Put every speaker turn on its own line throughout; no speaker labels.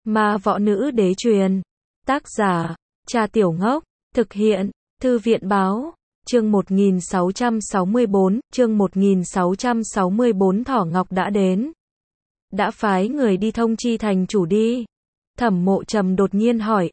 Ma võ nữ đế truyền. Tác giả, Cha Tiểu Ngốc. Thực hiện, Thư viện báo. Chương 1664, chương 1664 Thỏ Ngọc đã đến. Đã phái người đi thông chi thành chủ đi. Thẩm Mộ Trầm đột nhiên hỏi,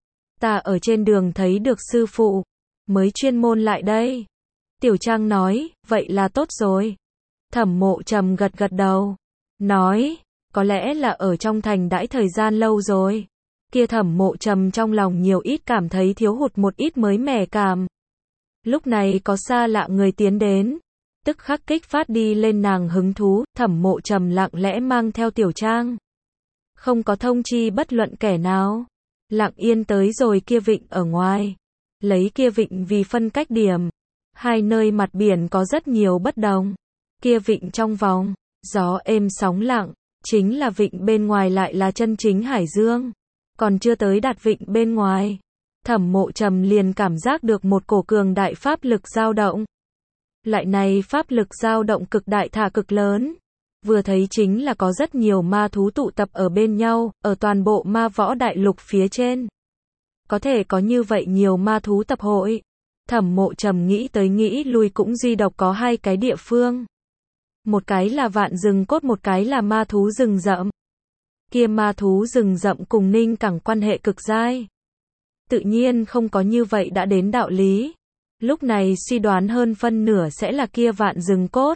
ta ở trên đường thấy được sư phụ, mới chuyên môn lại đây. Tiểu Trang nói, vậy là tốt rồi. Thẩm Mộ Trầm gật gật đầu, nói, có lẽ là ở trong thành đãi thời gian lâu rồi. Kia Thẩm Mộ Trầm trong lòng nhiều ít cảm thấy thiếu hụt một ít mới mẻ cảm. Lúc này có xa lạ người tiến đến, tức khắc kích phát đi lên nàng hứng thú. Thẩm Mộ Trầm lặng lẽ mang theo Tiểu Trang, không có thông chi bất luận kẻ nào, lặng yên tới rồi kia vịnh ở ngoài, lấy kia vịnh vì phân cách điểm. Hai nơi mặt biển có rất nhiều bất đồng. Kia vịnh trong vòng, gió êm sóng lặng, chính là vịnh bên ngoài lại là chân chính hải dương. Còn chưa tới đạt vịnh bên ngoài, Thẩm Mộ Trầm liền cảm giác được một cổ cường đại pháp lực dao động. Lại này pháp lực dao động cực đại thả cực lớn. Vừa thấy chính là có rất nhiều ma thú tụ tập ở bên nhau, ở toàn bộ ma võ đại lục phía trên. Có thể có như vậy nhiều ma thú tập hội. Thẩm Mộ Trầm nghĩ tới nghĩ lui cũng duy độc có hai cái địa phương. Một cái là Vạn Rừng Cốt, một cái là ma thú rừng rậm. Kia ma thú rừng rậm cùng Ninh Cảng quan hệ cực dai, tự nhiên không có như vậy đã đến đạo lý. Lúc này suy đoán hơn phân nửa sẽ là kia Vạn Rừng Cốt.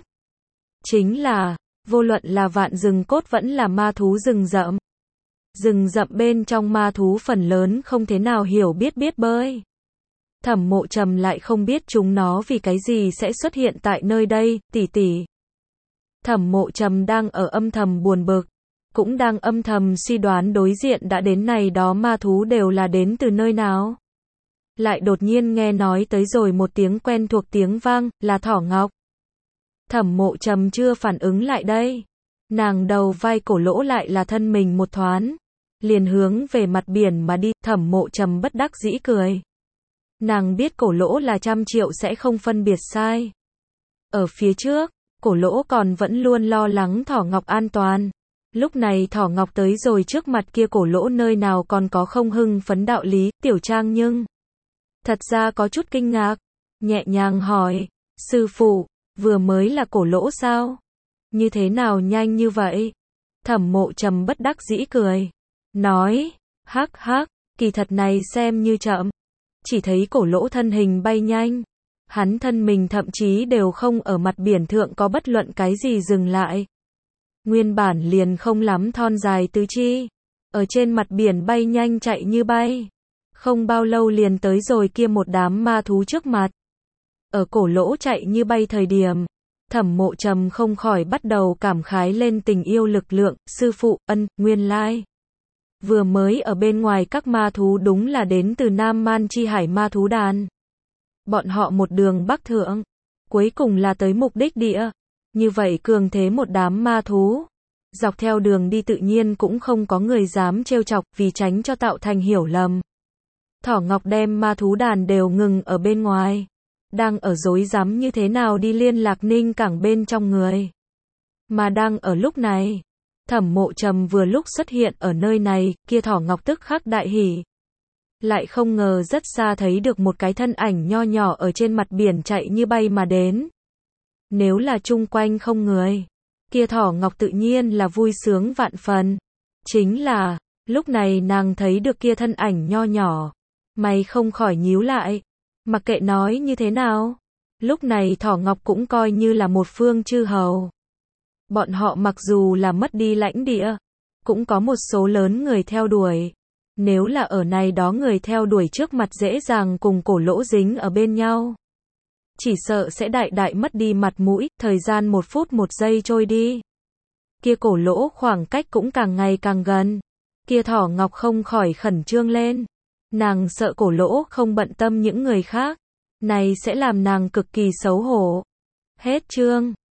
Chính là, vô luận là Vạn Rừng Cốt vẫn là ma thú rừng rậm. Rừng rậm bên trong ma thú phần lớn không thế nào hiểu biết bơi. Thẩm Mộ Trầm lại không biết chúng nó vì cái gì sẽ xuất hiện tại nơi đây. Tỷ. Thẩm Mộ Trầm đang ở âm thầm buồn bực, cũng đang âm thầm suy đoán đối diện đã đến này đó ma thú đều là đến từ nơi nào. Lại đột nhiên nghe nói tới rồi một tiếng quen thuộc tiếng vang, là Thỏ Ngọc. Thẩm Mộ Trầm chưa phản ứng lại đây, nàng đầu vai cổ lỗ lại là thân mình một thoáng, liền hướng về mặt biển mà đi. Thẩm Mộ Trầm bất đắc dĩ cười. Nàng biết cổ lỗ là 100 triệu sẽ không phân biệt sai. Ở phía trước, cổ lỗ còn vẫn luôn lo lắng Thỏ Ngọc an toàn. Lúc này Thỏ Ngọc tới rồi trước mặt kia cổ lỗ nơi nào còn có không hưng phấn đạo lý. Tiểu Trang nhưng thật ra có chút kinh ngạc, nhẹ nhàng hỏi, sư phụ, vừa mới là cổ lỗ sao? Như thế nào nhanh như vậy? Thẩm Mộ Trầm bất đắc dĩ cười, nói, hắc, kỳ thật này xem như chậm. Chỉ thấy cổ lỗ thân hình bay nhanh, hắn thân mình thậm chí đều không ở mặt biển thượng có bất luận cái gì dừng lại. Nguyên bản liền không lắm thon dài tứ chi, ở trên mặt biển bay nhanh chạy như bay. Không bao lâu liền tới rồi kia một đám ma thú trước mặt. Ở cổ lỗ chạy như bay thời điểm, Thẩm Mộ Trầm không khỏi bắt đầu cảm khái lên tình yêu lực lượng. Sư phụ, nguyên lai vừa mới ở bên ngoài các ma thú đúng là đến từ Nam Man Chi Hải ma thú đàn. Bọn họ một đường bắc thượng, cuối cùng là tới mục đích địa. Như vậy cường thế một đám ma thú, dọc theo đường đi tự nhiên cũng không có người dám trêu chọc, vì tránh cho tạo thành hiểu lầm. Thỏ Ngọc đem ma thú đàn đều ngừng ở bên ngoài, đang ở rối rắm như thế nào đi liên lạc Ninh Cảng bên trong người. Mà đang ở lúc này, Thẩm Mộ Trầm vừa lúc xuất hiện ở nơi này, kia Thỏ Ngọc tức khắc đại hỉ. Lại không ngờ rất xa thấy được một cái thân ảnh nho nhỏ ở trên mặt biển chạy như bay mà đến. Nếu là chung quanh không người, kia Thỏ Ngọc tự nhiên là vui sướng vạn phần. Chính là, lúc này nàng thấy được kia thân ảnh nho nhỏ, mày không khỏi nhíu lại. Mặc kệ nói như thế nào, lúc này Thỏ Ngọc cũng coi như là một phương chư hầu. Bọn họ mặc dù là mất đi lãnh địa, cũng có một số lớn người theo đuổi. Nếu là ở này đó người theo đuổi trước mặt dễ dàng cùng cổ lỗ dính ở bên nhau, chỉ sợ sẽ đại mất đi mặt mũi. Thời gian 1 phút 1 giây trôi đi, kia cổ lỗ khoảng cách cũng càng ngày càng gần. Kia Thỏ Ngọc không khỏi khẩn trương lên. Nàng sợ cổ lỗ không bận tâm những người khác, này sẽ làm nàng cực kỳ xấu hổ. Hết chương.